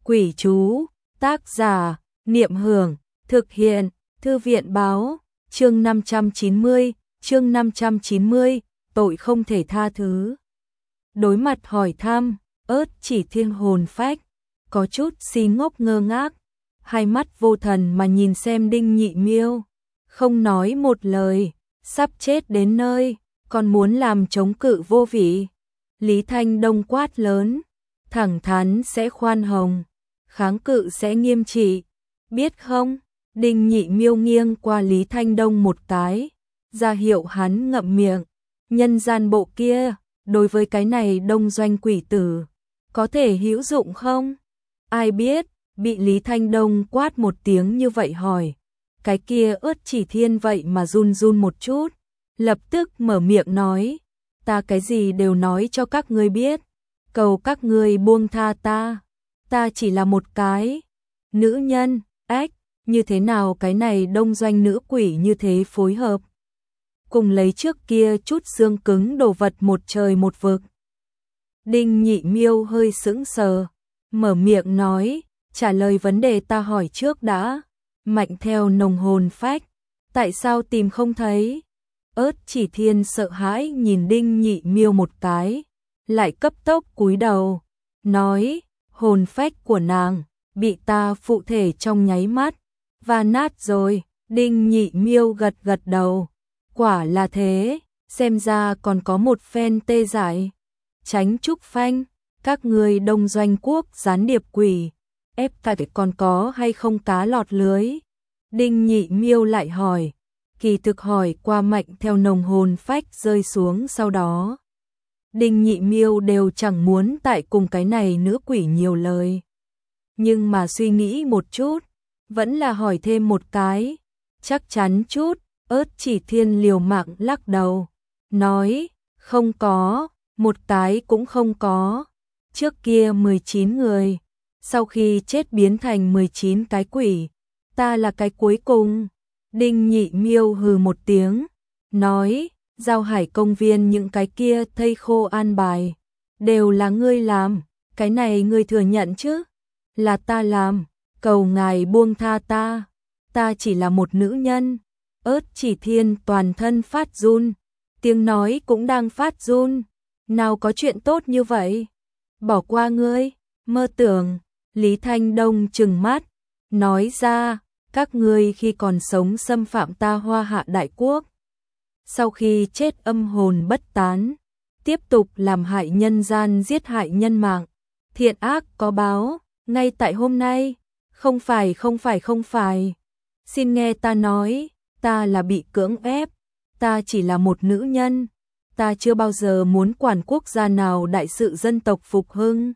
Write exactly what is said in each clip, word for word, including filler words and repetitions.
Quỷ chú, tác giả, Niệm Hưởng, thực hiện, Thư viện báo, chương năm trăm chín mươi, chương năm trăm chín mươi, tội không thể tha thứ. Đối mặt hỏi thăm, Ớt Chỉ Thiên hồn phách, có chút si ngốc ngơ ngác, hai mắt vô thần mà nhìn xem Đinh Nhị Miêu, không nói một lời, sắp chết đến nơi, còn muốn làm chống cự vô vị. Lý Thanh Đông quát lớn, thẳng thắn sẽ khoan hồng, kháng cự sẽ nghiêm trị, biết không? Đinh Nhị Miêu nghiêng qua Lý Thanh Đông một cái, ra hiệu hắn ngậm miệng. Nhân gian bộ kia, đối với cái này đông doanh quỷ tử, có thể hữu dụng không? Ai biết, bị Lý Thanh Đông quát một tiếng như vậy hỏi. Cái kia Ớt Chỉ Thiên vậy mà run run một chút, lập tức mở miệng nói, ta cái gì đều nói cho các ngươi biết, cầu các ngươi buông tha ta, ta chỉ là một cái nữ nhân, ách, như thế nào cái này đông doanh nữ quỷ như thế phối hợp, cùng lấy trước kia chút xương cứng đồ vật một trời một vực. Đinh Nhị Miêu hơi sững sờ, mở miệng nói, trả lời vấn đề ta hỏi trước đã, Mạnh theo nồng hồn phách, tại sao tìm không thấy? Ớt Chỉ Thiên sợ hãi nhìn Đinh Nhị Miêu một cái, lại cấp tốc cúi đầu, nói, hồn phách của nàng, bị ta phụ thể trong nháy mắt, và nát rồi. Đinh Nhị Miêu gật gật đầu, quả là thế, xem ra còn có một phen tê dại. Tránh Trúc Phanh, các người đông doanh quốc gián điệp quỷ, ép tại còn có hay không cá lọt lưới? Đinh Nhị Miêu lại hỏi, kỳ thực hỏi qua Mạnh theo nồng hồn phách rơi xuống sau đó. Đinh Nhị Miêu đều chẳng muốn tại cùng cái này nữ quỷ nhiều lời. Nhưng mà suy nghĩ một chút, vẫn là hỏi thêm một cái, chắc chắn chút. Ớt Chỉ Thiên liều mạng lắc đầu, nói, không có, một cái cũng không có. Trước kia mười chín người, sau khi chết biến thành mười chín cái quỷ, ta là cái cuối cùng. Đinh Nhị Miêu hừ một tiếng, nói, Giao Hải công viên những cái kia thây khô an bài, đều là ngươi làm, cái này ngươi thừa nhận chứ? Là ta làm, cầu ngài buông tha ta, ta chỉ là một nữ nhân. Ớt Chỉ Thiên toàn thân phát run, tiếng nói cũng đang phát run, nào có chuyện tốt như vậy, bỏ qua ngươi, mơ tưởng. Lý Thanh Đông trừng mắt, nói ra, các ngươi khi còn sống xâm phạm ta Hoa Hạ Đại Quốc, sau khi chết âm hồn bất tán, tiếp tục làm hại nhân gian, giết hại nhân mạng, thiện ác có báo, ngay tại hôm nay. Không phải không phải không phải, xin nghe ta nói, ta là bị cưỡng ép, ta chỉ là một nữ nhân, ta chưa bao giờ muốn quản quốc gia nào đại sự dân tộc phục hưng.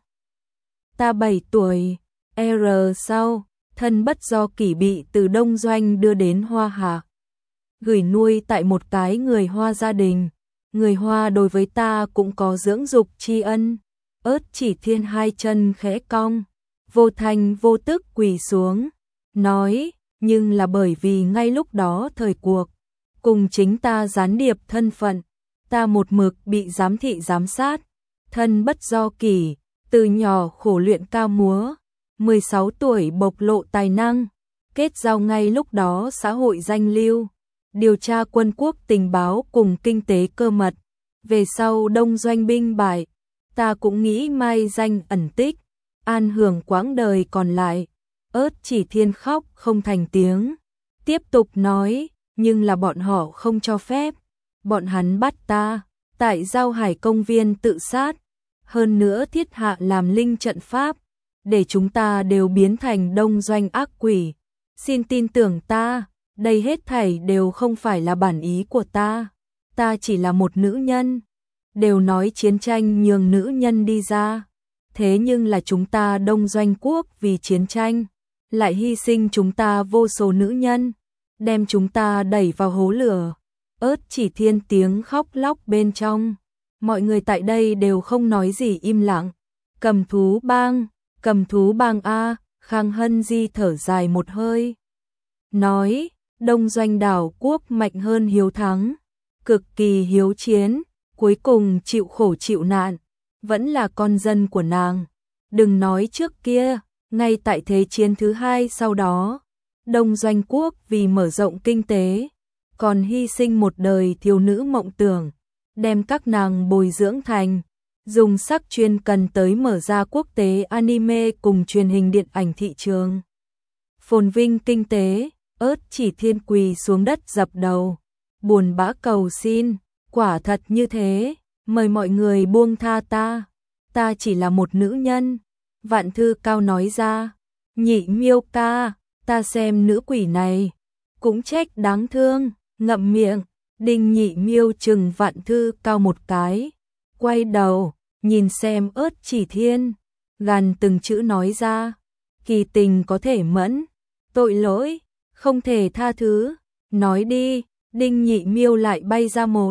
Ta bảy tuổi, R sau, thân bất do kỷ bị từ Đông Doanh đưa đến Hoa Hạ, gửi nuôi tại một cái người Hoa gia đình, người Hoa đối với ta cũng có dưỡng dục tri ân. Ớt Chỉ Thiên hai chân khẽ cong, vô thành vô tức quỳ xuống, nói, nhưng là bởi vì ngay lúc đó thời cuộc, cùng chính ta gián điệp thân phận, ta một mực bị giám thị giám sát, thân bất do kỷ, từ nhỏ khổ luyện cao múa, mười sáu tuổi bộc lộ tài năng, kết giao ngay lúc đó xã hội danh lưu, điều tra quân quốc tình báo cùng kinh tế cơ mật, về sau đông doanh binh bại, ta cũng nghĩ mai danh ẩn tích, an hưởng quãng đời còn lại. Ớt Chỉ Thiên khóc không thành tiếng, tiếp tục nói, nhưng là bọn họ không cho phép, bọn hắn bắt ta, tại Giao Hải công viên tự sát, hơn nữa thiết hạ làm linh trận pháp, để chúng ta đều biến thành đông doanh ác quỷ. Xin tin tưởng ta, đây hết thảy đều không phải là bản ý của ta, ta chỉ là một nữ nhân, đều nói chiến tranh nhường nữ nhân đi ra, thế nhưng là chúng ta đông doanh quốc vì chiến tranh, lại hy sinh chúng ta vô số nữ nhân, đem chúng ta đẩy vào hố lửa. Ớt Chỉ Thiên tiếng khóc lóc bên trong, mọi người tại đây đều không nói gì im lặng. Cầm thú bang, cầm thú bang a. Khang Hân Di thở dài một hơi, nói, đông doanh đảo quốc mạnh hơn hiếu thắng, cực kỳ hiếu chiến, cuối cùng chịu khổ chịu nạn, vẫn là con dân của nàng. Đừng nói trước kia, Ngay tại Thế chiến thứ hai sau đó, Đông Doanh quốc vì mở rộng kinh tế, còn hy sinh một đời thiếu nữ mộng tưởng, đem các nàng bồi dưỡng thành, dùng sắc chuyên cần tới mở ra quốc tế anime cùng truyền hình điện ảnh thị trường. Phồn vinh kinh tế, Ớt Chỉ Thiên quỳ xuống đất dập đầu, buồn bã cầu xin, quả thật như thế, mời mọi người buông tha ta, ta chỉ là một nữ nhân. Vạn Thư Cao nói ra, Nhị Miêu ca, ta xem nữ quỷ này, cũng trách đáng thương, ngậm miệng. Đinh Nhị Miêu chừng Vạn Thư Cao một cái, quay đầu, nhìn xem Ớt Chỉ Thiên, gằn từng chữ nói ra, kỳ tình có thể mẫn, tội lỗi, không thể tha thứ, nói đi. Đinh Nhị Miêu lại bay ra một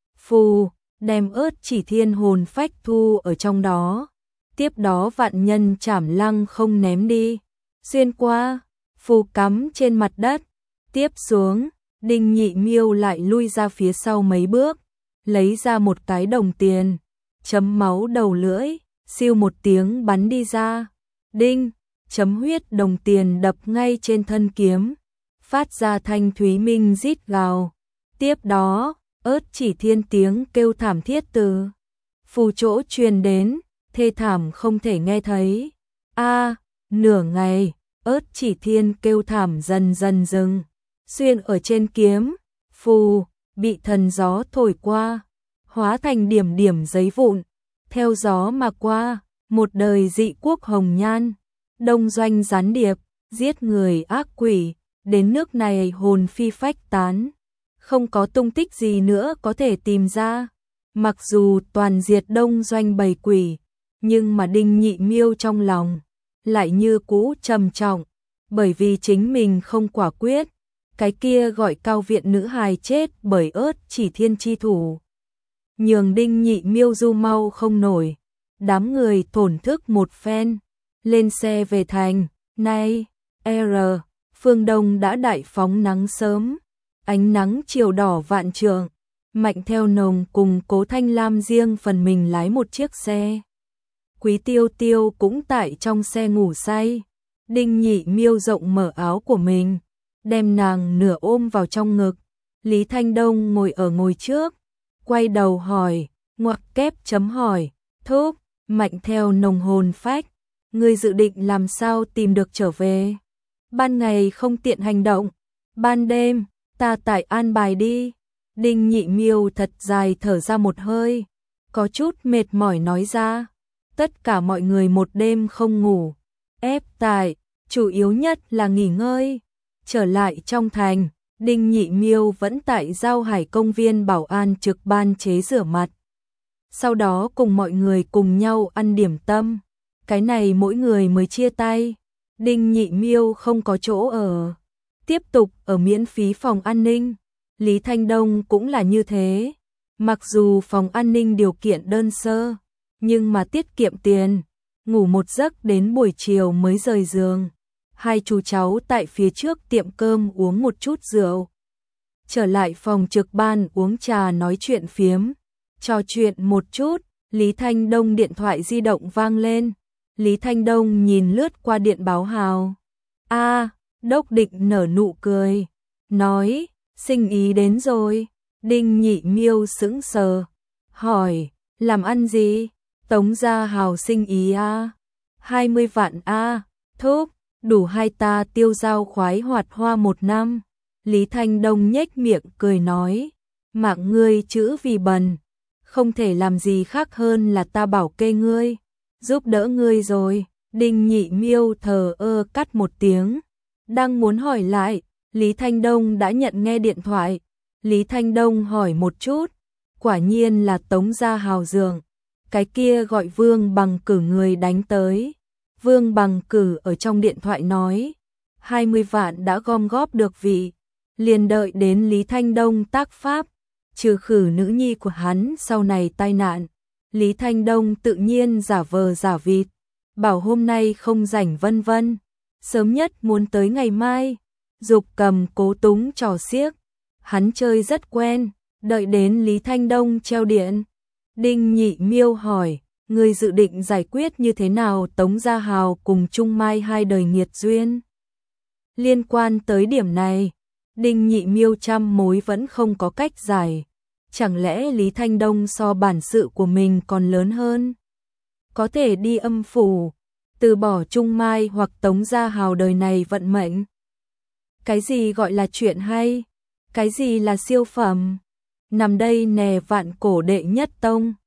phù, đem Ớt Chỉ Thiên hồn phách thu ở trong đó. Tiếp đó vạn nhân chảm lăng không ném đi, xuyên qua, phù cắm trên mặt đất. Tiếp xuống, Đinh Nhị Miêu lại lui ra phía sau mấy bước, lấy ra một cái đồng tiền, chấm máu đầu lưỡi, siêu một tiếng bắn đi ra. Đinh, chấm huyết đồng tiền đập ngay trên thân kiếm, phát ra thanh thúy minh rít gào. Tiếp đó, Ớt Chỉ Thiên tiếng kêu thảm thiết từ phù chỗ truyền đến, thê thảm không thể nghe thấy. A, nửa ngày, Ớt Chỉ Thiên kêu thảm dần dần dừng, xuyên ở trên kiếm, phù bị thần gió thổi qua, hóa thành điểm điểm giấy vụn, theo gió mà qua. Một đời dị quốc hồng nhan, Đông Doanh gián điệp, giết người ác quỷ, đến nước này hồn phi phách tán, không có tung tích gì nữa có thể tìm ra. Mặc dù toàn diệt Đông Doanh bầy quỷ, nhưng mà Đinh Nhị Miêu trong lòng lại như cũ trầm trọng, bởi vì chính mình không quả quyết, cái kia gọi Cao Viện nữ hài chết bởi Ớt Chỉ Thiên chi thủ, nhường Đinh Nhị Miêu du mau không nổi. Đám người thổn thức một phen, lên xe về thành. Nay, R, phương Đông đã đại phóng nắng sớm, ánh nắng chiều đỏ vạn trượng. Mạnh Theo Nồng cùng Cố Thanh Lam riêng phần mình lái một chiếc xe. Quý Tiêu Tiêu cũng tại trong xe ngủ say. Đinh Nhị Miêu rộng mở áo của mình, đem nàng nửa ôm vào trong ngực. Lý Thanh Đông ngồi ở ngồi trước, quay đầu hỏi, ngoặc kép chấm hỏi, thúc, Mạnh Theo Nồng hồn phách, ngươi dự định làm sao tìm được trở về? Ban ngày không tiện hành động, ban đêm, ta tại an bài đi. Đinh Nhị Miêu thật dài thở ra một hơi, có chút mệt mỏi nói ra, tất cả mọi người một đêm không ngủ, ép tại, chủ yếu nhất là nghỉ ngơi. Trở lại trong thành, Đinh Nhị Miêu vẫn tại Giao Hải công viên bảo an trực ban chế rửa mặt. Sau đó cùng mọi người cùng nhau ăn điểm tâm, cái này mỗi người mới chia tay. Đinh Nhị Miêu không có chỗ ở, tiếp tục ở miễn phí phòng an ninh. Lý Thanh Đông cũng là như thế, mặc dù phòng an ninh điều kiện đơn sơ, nhưng mà tiết kiệm tiền, ngủ một giấc đến buổi chiều mới rời giường. Hai chú cháu tại phía trước tiệm cơm uống một chút rượu, trở lại phòng trực ban uống trà nói chuyện phiếm, trò chuyện một chút. Lý Thanh Đông điện thoại di động vang lên, Lý Thanh Đông nhìn lướt qua điện báo hào. A, Đốc Định nở nụ cười, nói, sinh ý đến rồi. Đinh Nhị Miêu sững sờ, hỏi, làm ăn gì? Tống Gia Hào sinh ý a, hai mươi vạn a, thúc, đủ hai ta tiêu dao khoái hoạt hoa một năm. Lý Thanh Đông nhếch miệng cười nói, mạng ngươi chữ vì bần, không thể làm gì khác hơn là ta bảo kê ngươi, giúp đỡ ngươi rồi. Đinh Nhị Miêu thờ ơ cắt một tiếng, đang muốn hỏi lại, Lý Thanh Đông đã nhận nghe điện thoại. Lý Thanh Đông hỏi một chút, quả nhiên là Tống Gia Hào dường, cái kia gọi Vương Bằng Cử người đánh tới. Vương Bằng Cử ở trong điện thoại nói, hai mươi vạn đã gom góp được vị, liền đợi đến Lý Thanh Đông tác pháp, trừ khử nữ nhi của hắn sau này tai nạn. Lý Thanh Đông tự nhiên giả vờ giả vịt, bảo hôm nay không rảnh vân vân, sớm nhất muốn tới ngày mai. Dục cầm cố túng trò xiếc, hắn chơi rất quen, đợi đến Lý Thanh Đông treo điện. Đinh Nhị Miêu hỏi, Ngươi dự định giải quyết như thế nào Tống Gia Hào cùng Trung Mai hai đời nghiệt duyên? Liên quan tới điểm này, Đinh Nhị Miêu trăm mối vẫn không có cách giải. Chẳng lẽ Lý Thanh Đông so bản sự của mình còn lớn hơn? Có thể đi âm phủ, từ bỏ Trung Mai hoặc Tống Gia Hào đời này vận mệnh. Cái gì gọi là chuyện hay? Cái gì là siêu phẩm? Nằm đây nè vạn cổ đệ nhất tông.